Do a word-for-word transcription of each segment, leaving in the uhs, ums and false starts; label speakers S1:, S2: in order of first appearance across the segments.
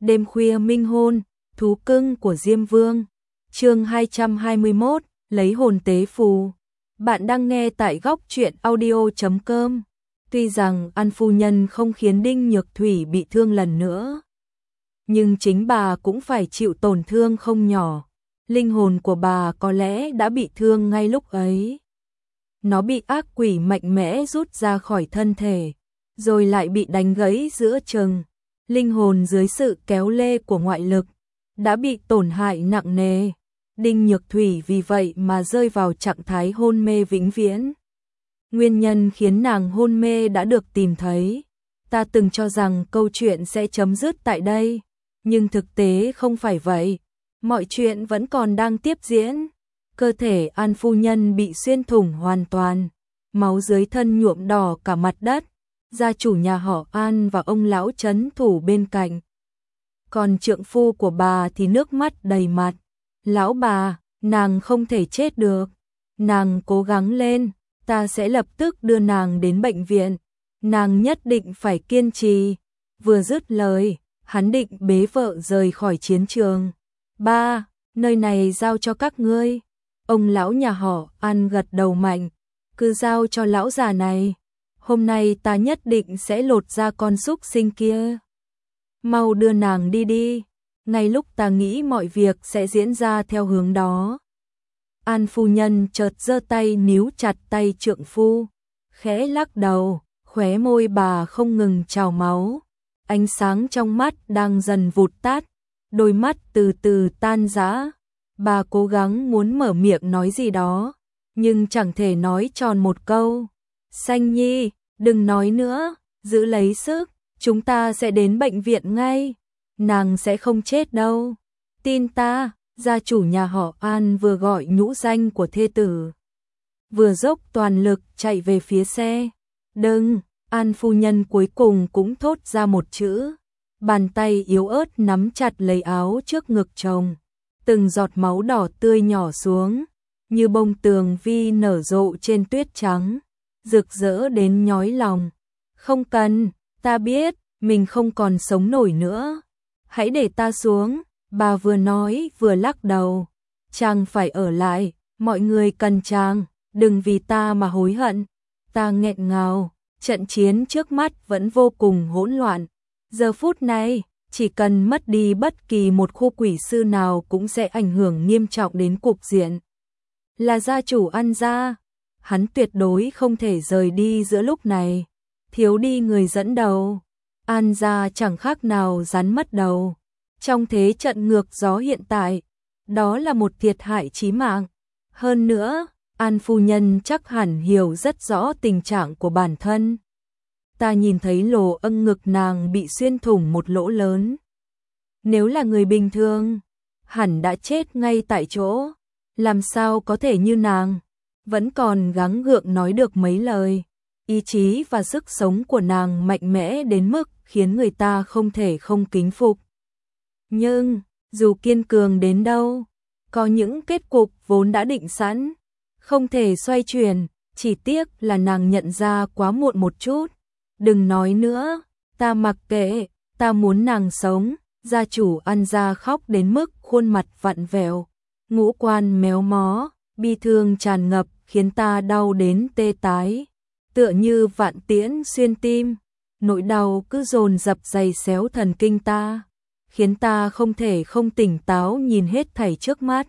S1: Đêm khuya minh hôn, thú cưng của Diêm Vương. Chương hai trăm hai mươi mốt, lấy hồn tế phù. Bạn đang nghe tại góc truyện audio chấm com. Tuy rằng An phu nhân không khiến Đinh Nhược Thủy bị thương lần nữa, nhưng chính bà cũng phải chịu tổn thương không nhỏ. Linh hồn của bà có lẽ đã bị thương ngay lúc ấy. Nó bị ác quỷ mạnh mẽ rút ra khỏi thân thể, rồi lại bị đánh gãy giữa chừng. Linh hồn dưới sự kéo lê của ngoại lực đã bị tổn hại nặng nề. Đinh Nhược Thủy vì vậy mà rơi vào trạng thái hôn mê vĩnh viễn. Nguyên nhân khiến nàng hôn mê đã được tìm thấy. Ta từng cho rằng câu chuyện sẽ chấm dứt tại đây, nhưng thực tế không phải vậy. Mọi chuyện vẫn còn đang tiếp diễn. Cơ thể An phu nhân bị xuyên thủng hoàn toàn, máu dưới thân nhuộm đỏ cả mặt đất. Gia chủ nhà họ An và ông lão trấn thủ bên cạnh. Còn trượng phu của bà thì nước mắt đầy mặt. Lão bà, nàng không thể chết được. Nàng cố gắng lên, ta sẽ lập tức đưa nàng đến bệnh viện. Nàng nhất định phải kiên trì. Vừa dứt lời, hắn định bế vợ rời khỏi chiến trường. Ba, nơi này giao cho các ngươi. Ông lão nhà họ An gật đầu mạnh. Cứ giao cho lão già này. Hôm nay ta nhất định sẽ lột ra con súc sinh kia. Mau đưa nàng đi đi. Ngay lúc ta nghĩ mọi việc sẽ diễn ra theo hướng đó, An phu nhân chợt giơ tay níu chặt tay trượng phu, khẽ lắc đầu, khóe môi bà không ngừng trào máu. Ánh sáng trong mắt đang dần vụt tắt, đôi mắt từ từ tan rã. Bà cố gắng muốn mở miệng nói gì đó, nhưng chẳng thể nói tròn một câu. Xanh Nhi, đừng nói nữa, giữ lấy sức, chúng ta sẽ đến bệnh viện ngay. Nàng sẽ không chết đâu. Tin ta. Gia chủ nhà họ An vừa gọi nhũ danh của thê tử, vừa dốc toàn lực chạy về phía xe. Đừng. An phu nhân cuối cùng cũng thốt ra một chữ. Bàn tay yếu ớt nắm chặt lấy áo trước ngực chồng. Từng giọt máu đỏ tươi nhỏ xuống, như bông tường vi nở rộ trên tuyết trắng, rực rỡ đến nhói lòng. Không cần, ta biết, mình không còn sống nổi nữa. Hãy để ta xuống, bà vừa nói vừa lắc đầu. Chàng phải ở lại, mọi người cần chàng, đừng vì ta mà hối hận. Ta nghẹn ngào, trận chiến trước mắt vẫn vô cùng hỗn loạn. Giờ phút này, chỉ cần mất đi bất kỳ một khu quỷ sư nào cũng sẽ ảnh hưởng nghiêm trọng đến cục diện. Là gia chủ An gia, hắn tuyệt đối không thể rời đi giữa lúc này. Thiếu đi người dẫn đầu, An gia chẳng khác nào rắn mất đầu. Trong thế trận ngược gió hiện tại, đó là một thiệt hại chí mạng. Hơn nữa, An phu nhân chắc hẳn hiểu rất rõ tình trạng của bản thân. Ta nhìn thấy lỗ âng ngực nàng bị xuyên thủng một lỗ lớn. Nếu là người bình thường, hẳn đã chết ngay tại chỗ. Làm sao có thể như nàng, vẫn còn gắng gượng nói được mấy lời. Ý chí và sức sống của nàng mạnh mẽ đến mức khiến người ta không thể không kính phục. Nhưng, dù kiên cường đến đâu, có những kết cục vốn đã định sẵn, không thể xoay chuyển, chỉ tiếc là nàng nhận ra quá muộn một chút. Đừng nói nữa, ta mặc kệ, ta muốn nàng sống. Gia chủ An gia khóc đến mức khuôn mặt vặn vẹo, ngũ quan méo mó, bi thương tràn ngập khiến ta đau đến tê tái. Tựa như vạn tiễn xuyên tim, nỗi đau cứ dồn dập giày xéo thần kinh ta, khiến ta không thể không tỉnh táo nhìn hết thảy trước mắt.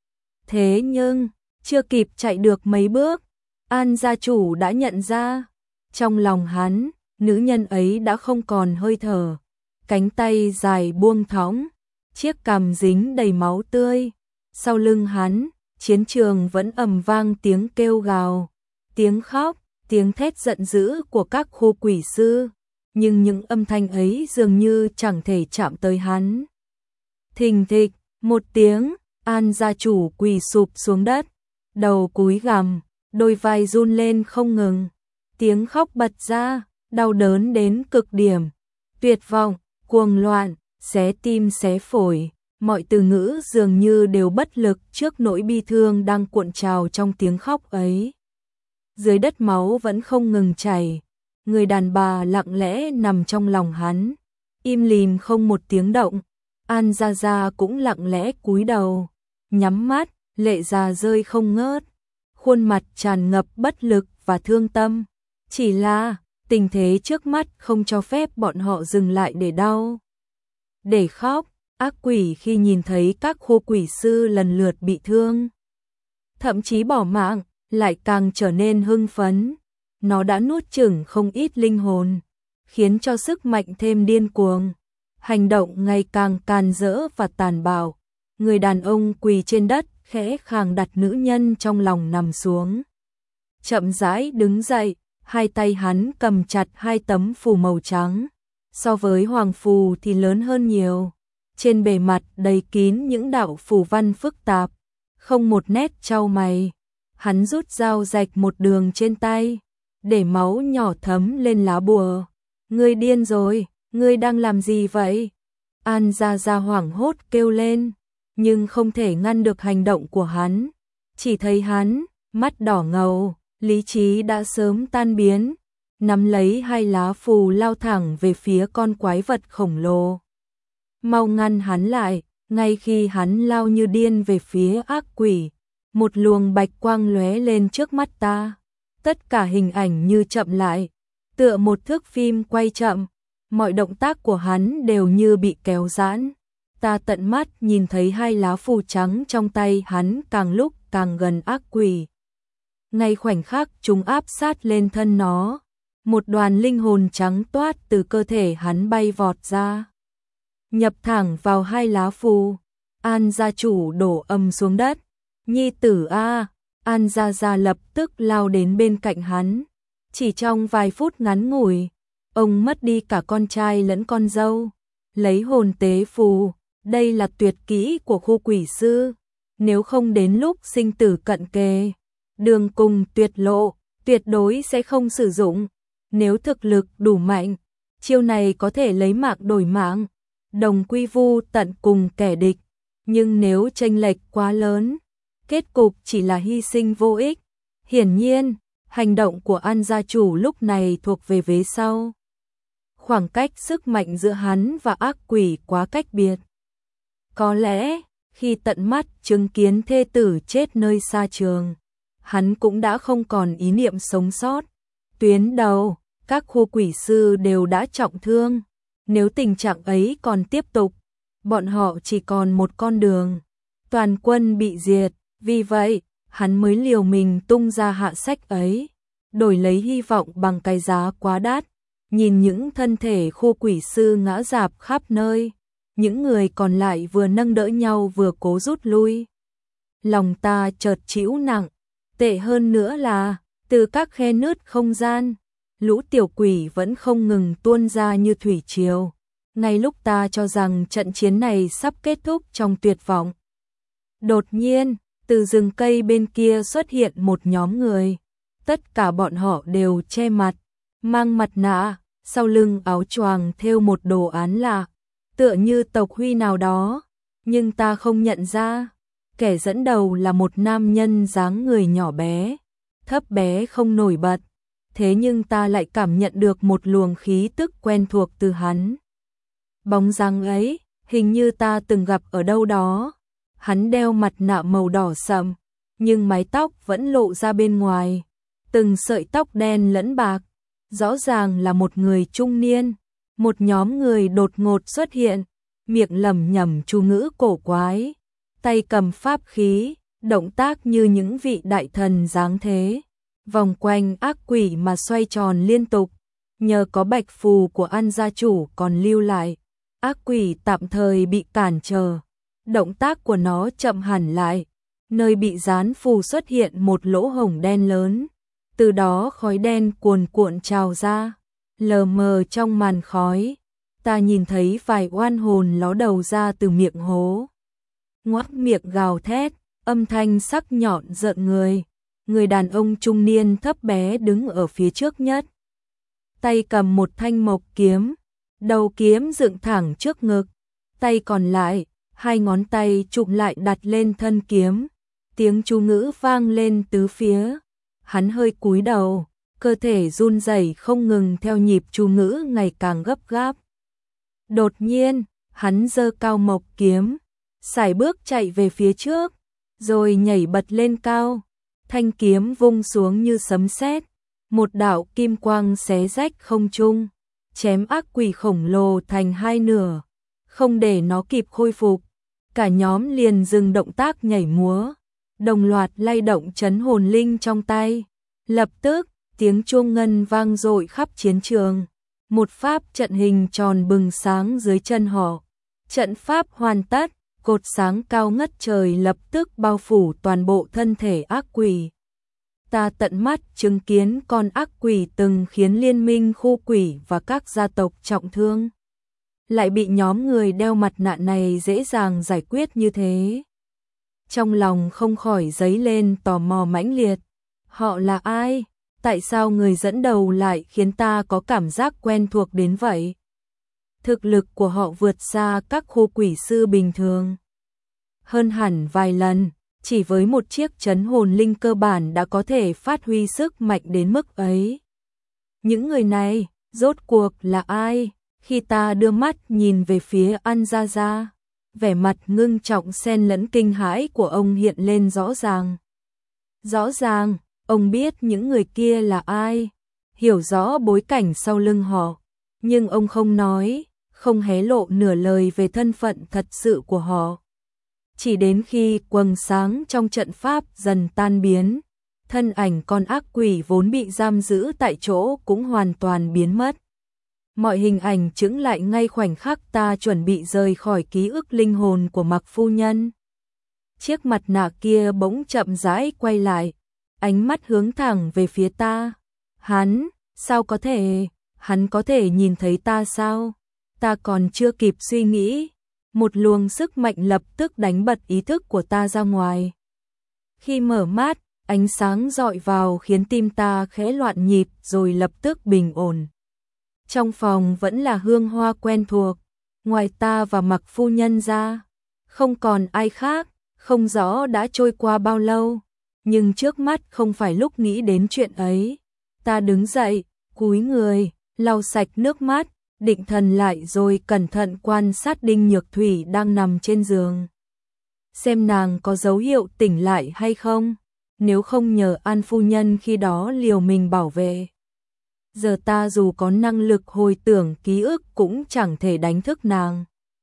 S1: Thế nhưng, chưa kịp chạy được mấy bước, An gia chủ đã nhận ra, trong lòng hắn, nữ nhân ấy đã không còn hơi thở. Cánh tay dài buông thõng, chiếc cằm dính đầy máu tươi. Sau lưng hắn, chiến trường vẫn ầm vang tiếng kêu gào, tiếng khóc, tiếng thét giận dữ của các khu quỷ sư. Nhưng những âm thanh ấy dường như chẳng thể chạm tới hắn. Thình thịch, một tiếng, An gia chủ quỳ sụp xuống đất, đầu cúi gằm, đôi vai run lên không ngừng. Tiếng khóc bật ra, đau đớn đến cực điểm, tuyệt vọng, cuồng loạn, xé tim xé phổi. Mọi từ ngữ dường như đều bất lực trước nỗi bi thương đang cuộn trào trong tiếng khóc ấy. Dưới đất máu vẫn không ngừng chảy. Người đàn bà lặng lẽ nằm trong lòng hắn, im lìm không một tiếng động. An Gia Gia cũng lặng lẽ cúi đầu, nhắm mắt, lệ già rơi không ngớt, khuôn mặt tràn ngập bất lực và thương tâm. Chỉ là, tình thế trước mắt không cho phép bọn họ dừng lại để đau, để khóc. Ác quỷ khi nhìn thấy các khô quỷ sư lần lượt bị thương, thậm chí bỏ mạng, lại càng trở nên hưng phấn. Nó đã nuốt chửng không ít linh hồn, khiến cho sức mạnh thêm điên cuồng, hành động ngày càng càn rỡ và tàn bạo. Người đàn ông quỳ trên đất, khẽ khàng đặt nữ nhân trong lòng nằm xuống. Chậm rãi đứng dậy, hai tay hắn cầm chặt hai tấm phù màu trắng, so với hoàng phù thì lớn hơn nhiều. Trên bề mặt đầy kín những đạo phù văn phức tạp, không một nét chau mày. Hắn rút dao rạch một đường trên tay, để máu nhỏ thấm lên lá bùa. Ngươi điên rồi, ngươi đang làm gì vậy? An Gia Gia hoảng hốt kêu lên, nhưng không thể ngăn được hành động của hắn. Chỉ thấy hắn, mắt đỏ ngầu, lý trí đã sớm tan biến, nắm lấy hai lá phù lao thẳng về phía con quái vật khổng lồ. Mau ngăn hắn lại. Ngay khi hắn lao như điên về phía ác quỷ, một luồng bạch quang lóe lên trước mắt ta. Tất cả hình ảnh như chậm lại, tựa một thước phim quay chậm, mọi động tác của hắn đều như bị kéo giãn. Ta tận mắt nhìn thấy hai lá phù trắng trong tay hắn càng lúc càng gần ác quỷ. Ngay khoảnh khắc chúng áp sát lên thân nó, một đoàn linh hồn trắng toát từ cơ thể hắn bay vọt ra, nhập thẳng vào hai lá phù. An gia chủ đổ ầm xuống đất. Nhi tử a! An Gia Gia lập tức lao đến bên cạnh hắn. Chỉ trong vài phút ngắn ngủi, ông mất đi cả con trai lẫn con dâu. Lấy hồn tế phù, đây là tuyệt kỹ của khu quỷ sư. Nếu không đến lúc sinh tử cận kề, đường cùng tuyệt lộ, tuyệt đối sẽ không sử dụng. Nếu thực lực đủ mạnh, chiêu này có thể lấy mạng đổi mạng, đồng quy vu tận cùng kẻ địch. Nhưng nếu chênh lệch quá lớn, kết cục chỉ là hy sinh vô ích. Hiển nhiên, hành động của An gia chủ lúc này thuộc về vế sau. Khoảng cách sức mạnh giữa hắn và ác quỷ quá cách biệt. Có lẽ, khi tận mắt chứng kiến thê tử chết nơi xa trường, hắn cũng đã không còn ý niệm sống sót. Tuyến đầu, các khu quỷ sư đều đã trọng thương. Nếu tình trạng ấy còn tiếp tục, bọn họ chỉ còn một con đường, toàn quân bị diệt. Vì vậy, hắn mới liều mình tung ra hạ sách ấy, đổi lấy hy vọng bằng cái giá quá đắt. Nhìn những thân thể khu quỷ sư ngã rạp khắp nơi, những người còn lại vừa nâng đỡ nhau vừa cố rút lui. Lòng ta chợt trĩu nặng, tệ hơn nữa là, từ các khe nứt không gian, lũ tiểu quỷ vẫn không ngừng tuôn ra như thủy triều. Ngay lúc ta cho rằng trận chiến này sắp kết thúc trong tuyệt vọng, đột nhiên, từ rừng cây bên kia xuất hiện một nhóm người. Tất cả bọn họ đều che mặt, mang mặt nạ, sau lưng áo choàng thêu một đồ án lạ, tựa như tộc Huy nào đó, nhưng ta không nhận ra. Kẻ dẫn đầu là một nam nhân dáng người nhỏ bé, thấp bé không nổi bật, thế nhưng ta lại cảm nhận được một luồng khí tức quen thuộc từ hắn. Bóng dáng ấy, hình như ta từng gặp ở đâu đó. Hắn đeo mặt nạ màu đỏ sậm, nhưng mái tóc vẫn lộ ra bên ngoài, từng sợi tóc đen lẫn bạc, rõ ràng là một người trung niên. Một nhóm người đột ngột xuất hiện, miệng lẩm nhẩm chú ngữ cổ quái, tay cầm pháp khí, động tác như những vị đại thần dáng thế, vòng quanh ác quỷ mà xoay tròn liên tục. Nhờ có bạch phù của An gia chủ còn lưu lại, ác quỷ tạm thời bị cản trở. Động tác của nó chậm hẳn lại, nơi bị dán phù xuất hiện một lỗ hổng đen lớn, từ đó khói đen cuồn cuộn trào ra. Lờ mờ trong màn khói, ta nhìn thấy vài oan hồn ló đầu ra từ miệng hố, ngoác miệng gào thét, âm thanh sắc nhọn rợn người. Người đàn ông trung niên thấp bé đứng ở phía trước nhất, tay cầm một thanh mộc kiếm, đầu kiếm dựng thẳng trước ngực, tay còn lại, hai ngón tay chụm lại đặt lên thân kiếm, tiếng chú ngữ vang lên tứ phía. Hắn hơi cúi đầu, cơ thể run rẩy không ngừng theo nhịp chú ngữ ngày càng gấp gáp. Đột nhiên, hắn giơ cao mộc kiếm, sải bước chạy về phía trước, rồi nhảy bật lên cao, thanh kiếm vung xuống như sấm sét, một đạo kim quang xé rách không trung, chém ác quỷ khổng lồ thành hai nửa, không để nó kịp khôi phục, cả nhóm liền dừng động tác nhảy múa, đồng loạt lay động trấn hồn linh trong tay. Lập tức, tiếng chuông ngân vang dội khắp chiến trường, một pháp trận hình tròn bừng sáng dưới chân họ. Trận pháp hoàn tất, cột sáng cao ngất trời lập tức bao phủ toàn bộ thân thể ác quỷ. Ta tận mắt chứng kiến con ác quỷ từng khiến liên minh khu quỷ và các gia tộc trọng thương, lại bị nhóm người đeo mặt nạ này dễ dàng giải quyết như thế. Trong lòng không khỏi dấy lên tò mò mãnh liệt. Họ là ai? Tại sao người dẫn đầu lại khiến ta có cảm giác quen thuộc đến vậy? Thực lực của họ vượt xa các khu quỷ sư bình thường hơn hẳn vài lần, chỉ với một chiếc trấn hồn linh cơ bản đã có thể phát huy sức mạnh đến mức ấy. Những người này, rốt cuộc là ai? Khi ta đưa mắt nhìn về phía An Gia Gia, vẻ mặt ngưng trọng xen lẫn kinh hãi của ông hiện lên rõ ràng. Rõ ràng, ông biết những người kia là ai, hiểu rõ bối cảnh sau lưng họ, nhưng ông không nói, không hé lộ nửa lời về thân phận thật sự của họ. Chỉ đến khi quầng sáng trong trận pháp dần tan biến, thân ảnh con ác quỷ vốn bị giam giữ tại chỗ cũng hoàn toàn biến mất. Mọi hình ảnh chững lại ngay khoảnh khắc ta chuẩn bị rời khỏi ký ức linh hồn của Mạc phu nhân. Chiếc mặt nạ kia bỗng chậm rãi quay lại, ánh mắt hướng thẳng về phía ta. Hắn, sao có thể, hắn có thể nhìn thấy ta sao? Ta còn chưa kịp suy nghĩ, một luồng sức mạnh lập tức đánh bật ý thức của ta ra ngoài. Khi mở mắt, ánh sáng dọi vào khiến tim ta khẽ loạn nhịp rồi lập tức bình ổn. Trong phòng vẫn là hương hoa quen thuộc, ngoài ta và Mạc phu nhân ra, không còn ai khác, không rõ đã trôi qua bao lâu, nhưng trước mắt không phải lúc nghĩ đến chuyện ấy. Ta đứng dậy, cúi người, lau sạch nước mắt, định thần lại rồi cẩn thận quan sát Đinh Nhược Thủy đang nằm trên giường. Xem nàng có dấu hiệu tỉnh lại hay không, nếu không nhờ An phu nhân khi đó liều mình bảo vệ. Giờ ta dù có năng lực hồi tưởng ký ức cũng chẳng thể đánh thức nàng.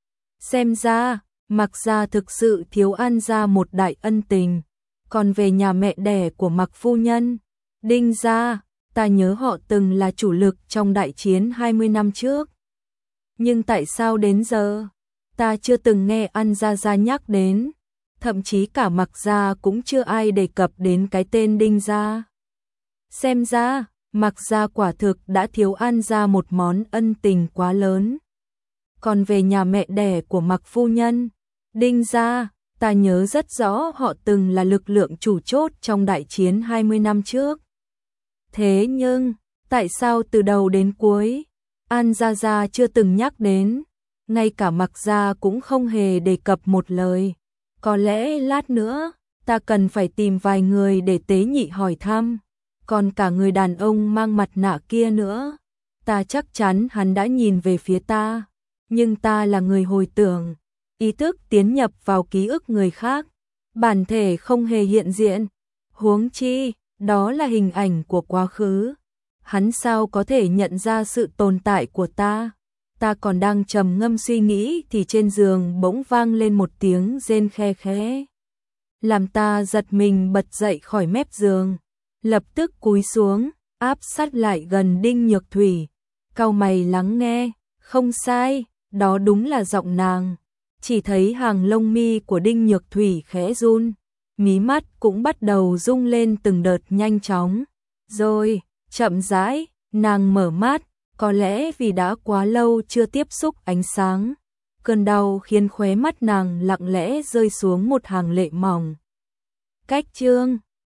S1: Xem ra, Mạc gia thực sự thiếu An gia một đại ân tình. Còn về nhà mẹ đẻ của Mạc phu nhân, Đinh gia, ta nhớ họ từng là chủ lực trong đại chiến hai mươi năm trước. Nhưng tại sao đến giờ, ta chưa từng nghe An gia gia nhắc đến, thậm chí cả Mạc gia cũng chưa ai đề cập đến cái tên Đinh gia. Xem ra, Mạc gia quả thực đã thiếu An gia một món ân tình quá lớn. Còn về nhà mẹ đẻ của Mạc phu nhân, Đinh gia, ta nhớ rất rõ họ từng là lực lượng chủ chốt trong đại chiến hai mươi năm trước. Thế nhưng, tại sao từ đầu đến cuối, An gia gia chưa từng nhắc đến, ngay cả Mạc gia cũng không hề đề cập một lời. Có lẽ lát nữa, ta cần phải tìm vài người để tế nhị hỏi thăm. Còn cả người đàn ông mang mặt nạ kia nữa, ta chắc chắn hắn đã nhìn về phía ta, nhưng ta là người hồi tưởng, ý thức tiến nhập vào ký ức người khác, bản thể không hề hiện diện. Huống chi, đó là hình ảnh của quá khứ. Hắn sao có thể nhận ra sự tồn tại của ta? Ta còn đang trầm ngâm suy nghĩ thì trên giường bỗng vang lên một tiếng rên khe khẽ, làm ta giật mình bật dậy khỏi mép giường. Lập tức cúi xuống, áp sát lại gần Đinh Nhược Thủy, cau mày lắng nghe. Không sai, đó đúng là giọng nàng. Chỉ thấy hàng lông mi của Đinh Nhược Thủy khẽ run, mí mắt cũng bắt đầu rung lên từng đợt nhanh chóng. Rồi, chậm rãi, nàng mở mắt, có lẽ vì đã quá lâu chưa tiếp xúc ánh sáng. Cơn đau khiến khóe mắt nàng lặng lẽ rơi xuống một hàng lệ mỏng. Cách chương